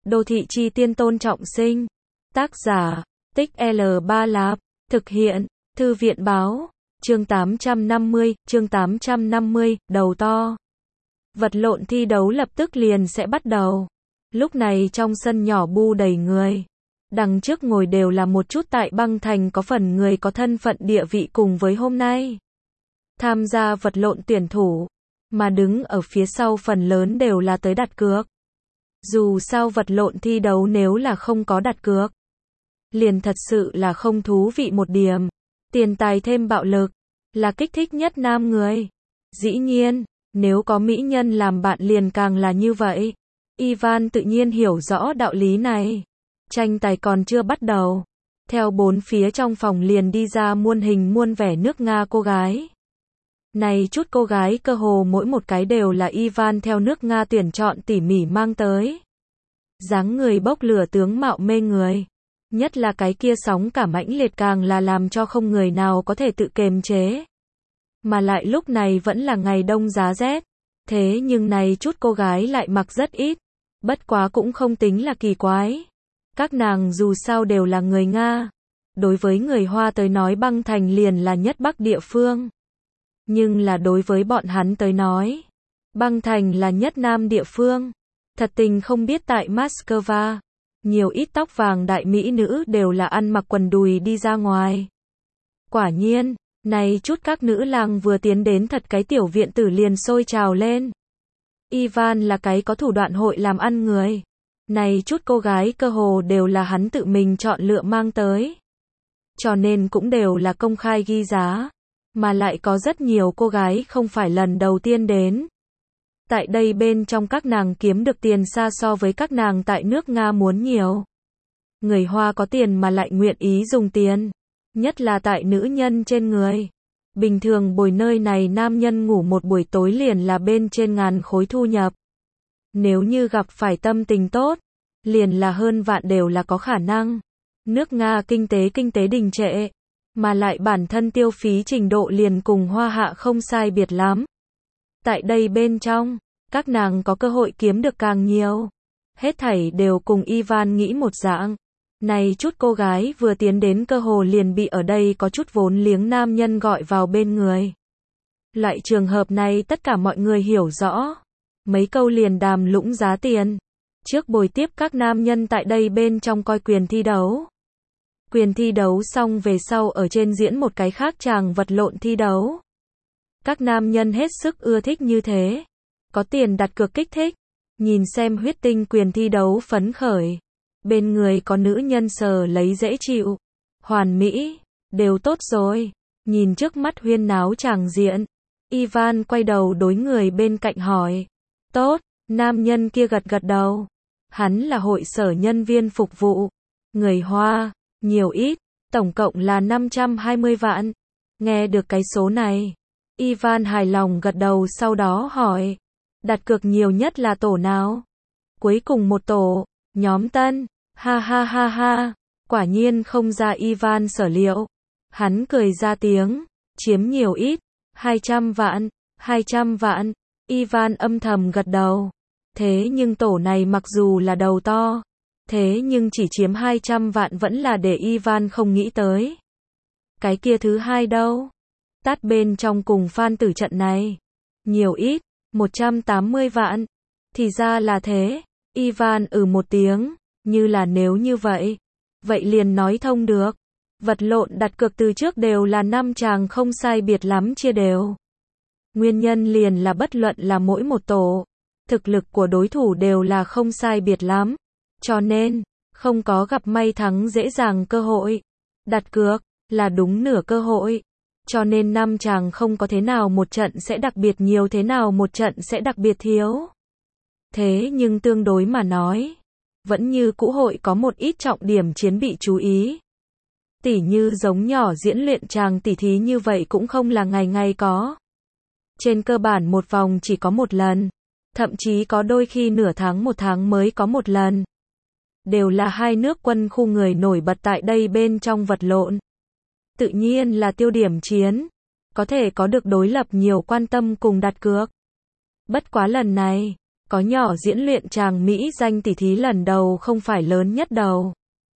Đô thị chi tiên Tôn Trọng Sinh. Tác giả, Tích L Ba Lạp. Thực hiện, Thư viện báo. Chương 850, đầu to. Vật lộn thi đấu lập tức liền sẽ bắt đầu. Lúc này trong sân nhỏ bu đầy người. Đằng trước ngồi đều là một chút tại băng thành có phần người có thân phận địa vị cùng với hôm nay tham gia vật lộn tuyển thủ, mà đứng ở phía sau phần lớn đều là tới đặt cược. Dù sao vật lộn thi đấu nếu là không có đặt cược, liền thật sự là không thú vị một điểm. Tiền tài thêm bạo lực, là kích thích nhất nam người. Dĩ nhiên, nếu có mỹ nhân làm bạn liền càng là như vậy. Ivan tự nhiên hiểu rõ đạo lý này. Tranh tài còn chưa bắt đầu, theo bốn phía trong phòng liền đi ra muôn hình muôn vẻ nước Nga cô gái. Này chút cô gái cơ hồ mỗi một cái đều là Ivan theo nước Nga tuyển chọn tỉ mỉ mang tới. Dáng người bốc lửa, tướng mạo mê người. Nhất là cái kia sóng cả mãnh liệt càng là làm cho không người nào có thể tự kiềm chế. Mà lại lúc này vẫn là ngày đông giá rét. Thế nhưng này chút cô gái lại mặc rất ít. Bất quá cũng không tính là kỳ quái. Các nàng dù sao đều là người Nga. Đối với người Hoa tới nói băng thành liền là nhất bắc địa phương. Nhưng là đối với bọn hắn tới nói, băng thành là nhất nam địa phương. Thật tình không biết tại Moscow, nhiều ít tóc vàng đại mỹ nữ đều là ăn mặc quần đùi đi ra ngoài. Quả nhiên, này chút các nữ lang vừa tiến đến thật cái tiểu viện tử liền sôi trào lên. Ivan là cái có thủ đoạn hội làm ăn người. Này chút cô gái cơ hồ đều là hắn tự mình chọn lựa mang tới. Cho nên cũng đều là công khai ghi giá. Mà lại có rất nhiều cô gái không phải lần đầu tiên đến. Tại đây bên trong các nàng kiếm được tiền xa so với các nàng tại nước Nga muốn nhiều. Người Hoa có tiền mà lại nguyện ý dùng tiền. Nhất là tại nữ nhân trên người. Bình thường bồi nơi này nam nhân ngủ một buổi tối liền là bên trên ngàn khối thu nhập. Nếu như gặp phải tâm tình tốt, liền là hơn vạn đều là có khả năng. Nước Nga kinh tế đình trệ. Mà lại bản thân tiêu phí trình độ liền cùng Hoa Hạ không sai biệt lắm. Tại đây bên trong, các nàng có cơ hội kiếm được càng nhiều. Hết thảy đều cùng Ivan nghĩ một dạng. Này chút cô gái vừa tiến đến cơ hồ liền bị ở đây có chút vốn liếng nam nhân gọi vào bên người. Loại trường hợp này tất cả mọi người hiểu rõ. Mấy câu liền đàm lũng giá tiền. Trước bồi tiếp các nam nhân tại đây bên trong coi quyền thi đấu. Quyền thi đấu xong về sau ở trên diễn một cái khác chàng vật lộn thi đấu. Các nam nhân hết sức ưa thích như thế. Có tiền đặt cược kích thích. Nhìn xem huyết tinh quyền thi đấu phấn khởi. Bên người có nữ nhân sờ lấy dễ chịu. Hoàn mỹ. Đều tốt rồi. Nhìn trước mắt huyên náo chàng diện. Ivan quay đầu đối người bên cạnh hỏi. Tốt. Nam nhân kia gật gật đầu. Hắn là hội sở nhân viên phục vụ. Người Hoa. Nhiều ít, tổng cộng là 520 vạn. Nghe được cái số này, Ivan hài lòng gật đầu sau đó hỏi. Đặt cược nhiều nhất là tổ nào? Cuối cùng một tổ, nhóm Tân. Ha ha ha ha. Quả nhiên không ra Ivan sở liệu. Hắn cười ra tiếng. Chiếm nhiều ít? 200 vạn. 200 vạn. Ivan âm thầm gật đầu. Thế nhưng tổ này mặc dù là đầu to. Thế nhưng chỉ chiếm 200 vạn vẫn là để Ivan không nghĩ tới. Cái kia thứ hai đâu? Tát bên trong cùng Phan tử trận này. Nhiều ít, 180 vạn. Thì ra là thế. Ivan một tiếng, như là nếu như vậy. Vậy liền nói thông được. Vật lộn đặt cược từ trước đều là 5 chàng không sai biệt lắm chia đều. Nguyên nhân liền là bất luận là mỗi một tổ. Thực lực của đối thủ đều là không sai biệt lắm. Cho nên, không có gặp may thắng dễ dàng cơ hội. Đặt cược, là đúng nửa cơ hội. Cho nên 5 chàng không có thế nào một trận sẽ đặc biệt nhiều thế nào một trận sẽ đặc biệt thiếu. Thế nhưng tương đối mà nói, vẫn như cũ hội có một ít trọng điểm chiến bị chú ý. Tỉ như giống nhỏ diễn luyện chàng tỉ thí như vậy cũng không là ngày ngày có. Trên cơ bản một vòng chỉ có một lần. Thậm chí có đôi khi nửa tháng một tháng mới có một lần. Đều là hai nước quân khu người nổi bật tại đây bên trong vật lộn. Tự nhiên là tiêu điểm chiến. Có thể có được đối lập nhiều quan tâm cùng đặt cược. Bất quá lần này, Có nhỏ diễn luyện chàng Mỹ danh tỷ thí lần đầu không phải lớn nhất đầu.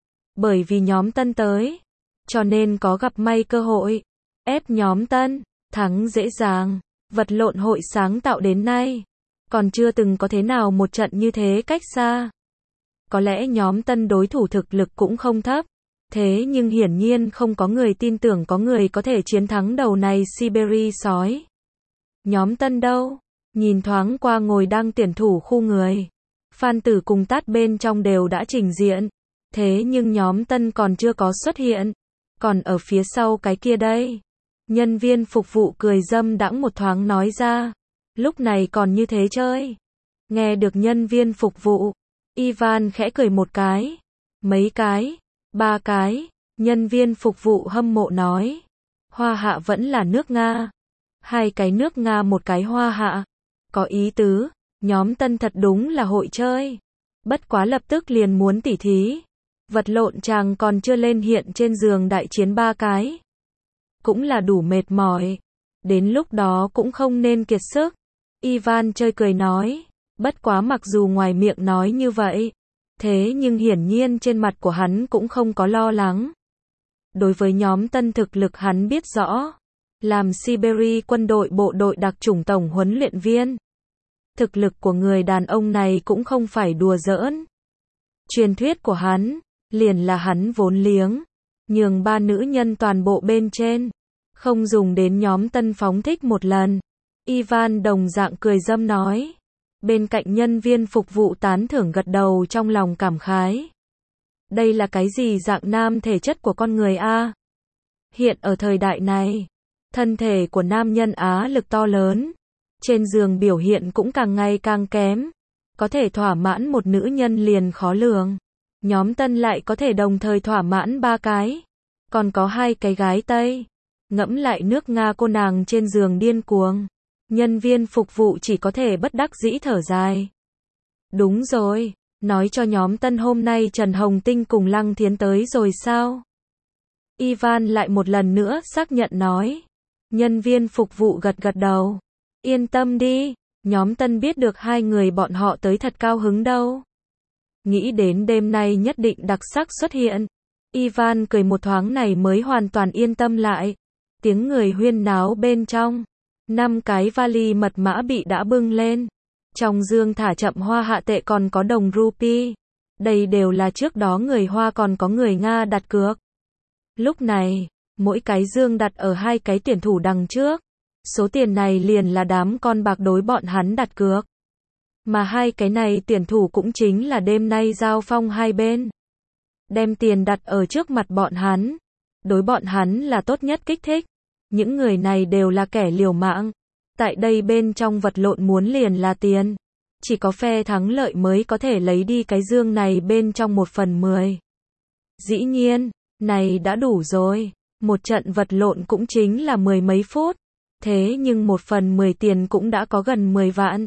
Bởi vì nhóm Tân tới, cho nên có gặp may cơ hội. Ép nhóm Tân, thắng dễ dàng. Vật lộn hội sáng tạo đến nay, còn chưa từng có thế nào một trận như thế cách xa. Có lẽ nhóm Tân đối thủ thực lực cũng không thấp. Thế nhưng hiển nhiên không có người tin tưởng có người có thể chiến thắng đầu này Siberia sói. Nhóm Tân đâu? Nhìn thoáng qua ngồi đang tuyển thủ khu người. Phan Tử cùng Tát bên trong đều đã trình diện. Thế nhưng nhóm Tân còn chưa có xuất hiện. Còn ở phía sau cái kia đây. Nhân viên phục vụ cười dâm đãng một thoáng nói ra. Lúc này còn như thế chơi. Nghe được nhân viên phục vụ. Ivan khẽ cười một cái. Mấy cái. 3 cái. Nhân viên phục vụ hâm mộ nói. Hoa Hạ vẫn là nước Nga. 2 cái nước Nga một cái Hoa Hạ. Có ý tứ. Nhóm Tân thật đúng là hội chơi. Bất quá lập tức liền muốn tỉ thí. Vật lộn chàng còn chưa lên hiện trên giường đại chiến 3 cái. Cũng là đủ mệt mỏi. Đến lúc đó cũng không nên kiệt sức. Ivan chơi cười nói. Bất quá mặc dù ngoài miệng nói như vậy. Thế nhưng hiển nhiên trên mặt của hắn cũng không có lo lắng. Đối với nhóm Tân thực lực hắn biết rõ. Làm Siberia quân đội bộ đội đặc chủng tổng huấn luyện viên. Thực lực của người đàn ông này cũng không phải đùa giỡn. Truyền thuyết của hắn, liền là hắn vốn liếng. Nhường 3 nữ nhân toàn bộ bên trên. Không dùng đến nhóm Tân phóng thích một lần. Ivan đồng dạng cười dâm nói. Bên cạnh nhân viên phục vụ tán thưởng gật đầu trong lòng cảm khái. Đây là cái gì dạng nam thể chất của con người a? Hiện ở thời đại này, thân thể của nam nhân Á lực to lớn. Trên giường biểu hiện cũng càng ngày càng kém. Có thể thỏa mãn một nữ nhân liền khó lường. Nhóm Tân lại có thể đồng thời thỏa mãn 3 cái. Còn có 2 cái gái Tây. Ngẫm lại nước Nga cô nàng trên giường điên cuồng. Nhân viên phục vụ chỉ có thể bất đắc dĩ thở dài. Đúng rồi, nói cho nhóm Tân hôm nay Trần Hồng Tinh cùng Lăng Thiến tới rồi sao? Ivan lại một lần nữa xác nhận nói. Nhân viên phục vụ gật gật đầu. Yên tâm đi, nhóm Tân biết được 2 người bọn họ tới thật cao hứng đâu. Nghĩ đến đêm nay nhất định đặc sắc xuất hiện. Ivan cười một thoáng này mới hoàn toàn yên tâm lại. Tiếng người huyên náo bên trong. 5 cái vali mật mã bị đã bưng lên. Trong dương thả chậm Hoa Hạ tệ còn có đồng rupee. Đây đều là trước đó người Hoa còn có người Nga đặt cược. Lúc này, mỗi cái dương đặt ở 2 cái tuyển thủ đằng trước. Số tiền này liền là đám con bạc đối bọn hắn đặt cược. Mà 2 cái này tuyển thủ cũng chính là đêm nay giao phong hai bên. Đem tiền đặt ở trước mặt bọn hắn. Đối bọn hắn là tốt nhất kích thích. Những người này đều là kẻ liều mạng. Tại đây bên trong vật lộn muốn liền là tiền. Chỉ có phe thắng lợi mới có thể lấy đi cái dương này bên trong 1/10. Dĩ nhiên, này đã đủ rồi. Một trận vật lộn cũng chính là 10 mấy phút. Thế nhưng 1/10 tiền cũng đã có gần 10 vạn.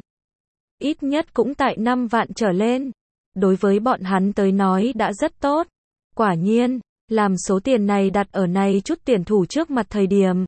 Ít nhất cũng tại 5 vạn trở lên. Đối với bọn hắn tới nói đã rất tốt. Quả nhiên, làm số tiền này đặt ở này chút tuyển thủ trước mặt thời điểm.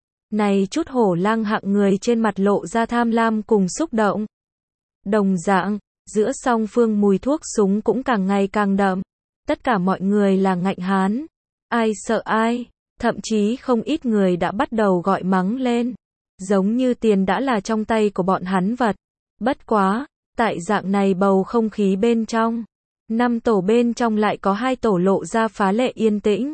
Này chút hổ lang hạng người trên mặt lộ ra tham lam cùng xúc động. Đồng dạng, giữa song phương mùi thuốc súng cũng càng ngày càng đậm. Tất cả mọi người là ngạnh hán. Ai sợ ai, thậm chí không ít người đã bắt đầu gọi mắng lên. Giống như tiền đã là trong tay của bọn hắn vật. Bất quá, tại dạng này bầu không khí bên trong. 5 tổ bên trong lại có 2 tổ lộ ra phá lệ yên tĩnh.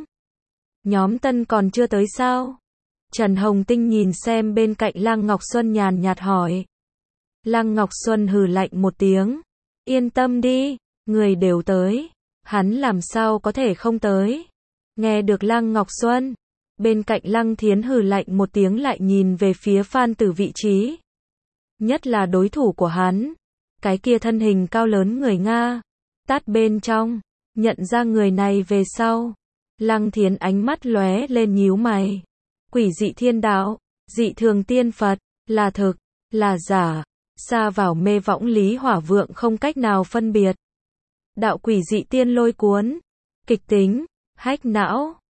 Nhóm Tân còn chưa tới sao? Trần Hồng Tinh nhìn xem bên cạnh Lăng Ngọc Xuân nhàn nhạt hỏi. Lăng Ngọc Xuân hừ lạnh một tiếng. Yên tâm đi, người đều tới. Hắn làm sao có thể không tới? Nghe được Lăng Ngọc Xuân. Bên cạnh Lăng Thiến hừ lạnh một tiếng lại nhìn về phía Phan Tử vị trí. Nhất là đối thủ của hắn. Cái kia thân hình cao lớn người Nga. Tát bên trong. Nhận ra người này về sau. Lăng Thiến ánh mắt lóe lên nhíu mày. Quỷ dị thiên đạo, dị thường tiên Phật, là thực, là giả, xa vào mê võng lý hỏa vượng không cách nào phân biệt. Đạo quỷ dị tiên lôi cuốn, kịch tính, hách não,